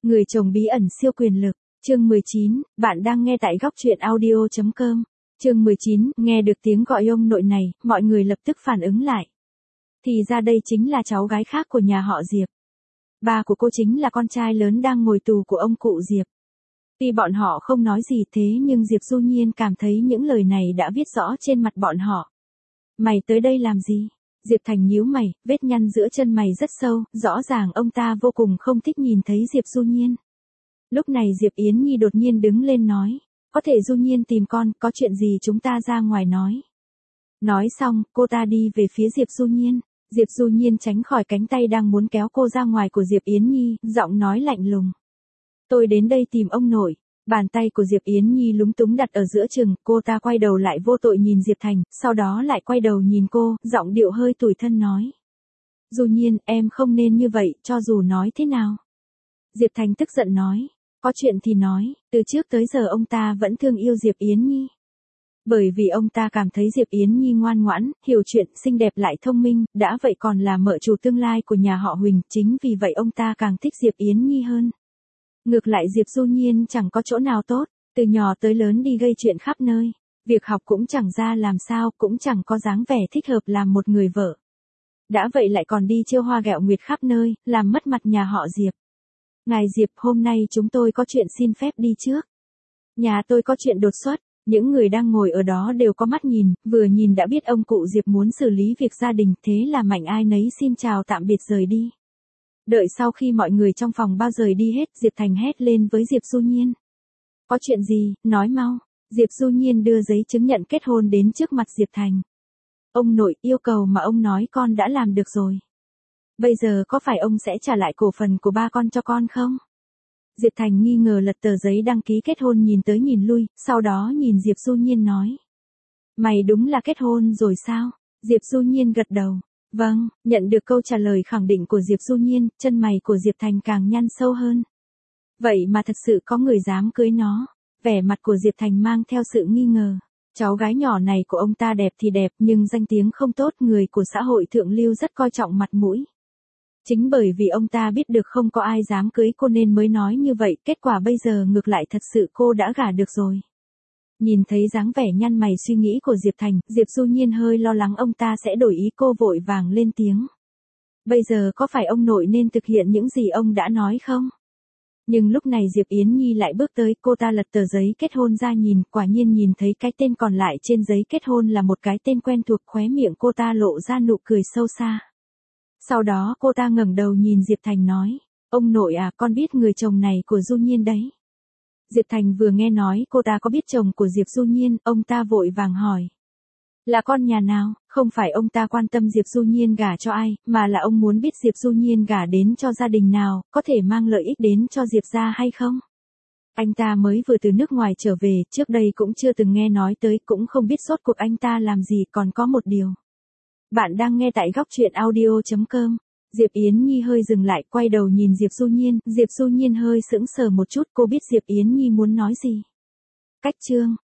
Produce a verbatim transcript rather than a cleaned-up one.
Người chồng bí ẩn siêu quyền lực, chương mười chín, bạn đang nghe tại góc truyện audio chấm com. Chương mười chín, nghe được tiếng gọi ông nội này, mọi người lập tức phản ứng lại. Thì ra đây chính là cháu gái khác của nhà họ Diệp. Ba của cô chính là con trai lớn đang ngồi tù của ông cụ Diệp. Tuy bọn họ không nói gì thế nhưng Diệp Du Nhiên cảm thấy những lời này đã viết rõ trên mặt bọn họ. Mày tới đây làm gì? Diệp Thành nhíu mày, vết nhăn giữa chân mày rất sâu, rõ ràng ông ta vô cùng không thích nhìn thấy Diệp Du Nhiên. Lúc này Diệp Yến Nhi đột nhiên đứng lên nói, có thể Du Nhiên tìm con, có chuyện gì chúng ta ra ngoài nói. Nói xong, cô ta đi về phía Diệp Du Nhiên. Diệp Du Nhiên tránh khỏi cánh tay đang muốn kéo cô ra ngoài của Diệp Yến Nhi, giọng nói lạnh lùng. Tôi đến đây tìm ông nội. Bàn tay của Diệp Yến Nhi lúng túng đặt ở giữa chừng, cô ta quay đầu lại vô tội nhìn Diệp Thành, sau đó lại quay đầu nhìn cô, giọng điệu hơi tủi thân nói. Du Nhiên, em không nên như vậy, cho dù nói thế nào. Diệp Thành tức giận nói, có chuyện thì nói, từ trước tới giờ ông ta vẫn thương yêu Diệp Yến Nhi. Bởi vì ông ta cảm thấy Diệp Yến Nhi ngoan ngoãn, hiểu chuyện, xinh đẹp lại thông minh, đã vậy còn là mợ chủ tương lai của nhà họ Huỳnh, chính vì vậy ông ta càng thích Diệp Yến Nhi hơn. Ngược lại Diệp Du Nhiên chẳng có chỗ nào tốt, từ nhỏ tới lớn đi gây chuyện khắp nơi, việc học cũng chẳng ra làm sao, cũng chẳng có dáng vẻ thích hợp làm một người vợ. Đã vậy lại còn đi chiêu hoa ghẹo nguyệt khắp nơi, làm mất mặt nhà họ Diệp. Ngài Diệp, hôm nay chúng tôi có chuyện xin phép đi trước. Nhà tôi có chuyện đột xuất, những người đang ngồi ở đó đều có mắt nhìn, vừa nhìn đã biết ông cụ Diệp muốn xử lý việc gia đình, thế là mạnh ai nấy xin chào tạm biệt rời đi. Đợi sau khi mọi người trong phòng bao rời đi hết, Diệp Thành hét lên với Diệp Du Nhiên. Có chuyện gì, nói mau. Diệp Du Nhiên đưa giấy chứng nhận kết hôn đến trước mặt Diệp Thành. Ông nội, yêu cầu mà ông nói con đã làm được rồi. Bây giờ có phải ông sẽ trả lại cổ phần của ba con cho con không? Diệp Thành nghi ngờ lật tờ giấy đăng ký kết hôn nhìn tới nhìn lui, sau đó nhìn Diệp Du Nhiên nói. Mày đúng là kết hôn rồi sao? Diệp Du Nhiên gật đầu. Vâng, nhận được câu trả lời khẳng định của Diệp Du Nhiên, chân mày của Diệp Thành càng nhăn sâu hơn. Vậy mà thật sự có người dám cưới nó. Vẻ mặt của Diệp Thành mang theo sự nghi ngờ. Cháu gái nhỏ này của ông ta đẹp thì đẹp nhưng danh tiếng không tốt, người của xã hội thượng lưu rất coi trọng mặt mũi. Chính bởi vì ông ta biết được không có ai dám cưới cô nên mới nói như vậy, kết quả bây giờ ngược lại thật sự cô đã gả được rồi. Nhìn thấy dáng vẻ nhăn mày suy nghĩ của Diệp Thành, Diệp Du Nhiên hơi lo lắng ông ta sẽ đổi ý, cô vội vàng lên tiếng. Bây giờ có phải ông nội nên thực hiện những gì ông đã nói không? Nhưng lúc này Diệp Yến Nhi lại bước tới, cô ta lật tờ giấy kết hôn ra nhìn, quả nhiên nhìn thấy cái tên còn lại trên giấy kết hôn là một cái tên quen thuộc, khóe miệng cô ta lộ ra nụ cười sâu xa. Sau đó cô ta ngẩng đầu nhìn Diệp Thành nói, ông nội à, con biết người chồng này của Du Nhiên đấy. Diệp Thành vừa nghe nói cô ta có biết chồng của Diệp Du Nhiên, ông ta vội vàng hỏi. Là con nhà nào? Không phải ông ta quan tâm Diệp Du Nhiên gả cho ai, mà là ông muốn biết Diệp Du Nhiên gả đến cho gia đình nào, có thể mang lợi ích đến cho Diệp gia hay không? Anh ta mới vừa từ nước ngoài trở về, trước đây cũng chưa từng nghe nói tới, cũng không biết rốt cuộc anh ta làm gì, còn có một điều. Bạn đang nghe tại góc truyện audio chấm com. Diệp Yến Nhi hơi dừng lại, quay đầu nhìn Diệp Du Nhiên, Diệp Du Nhiên hơi sững sờ một chút, cô biết Diệp Yến Nhi muốn nói gì. Cách chương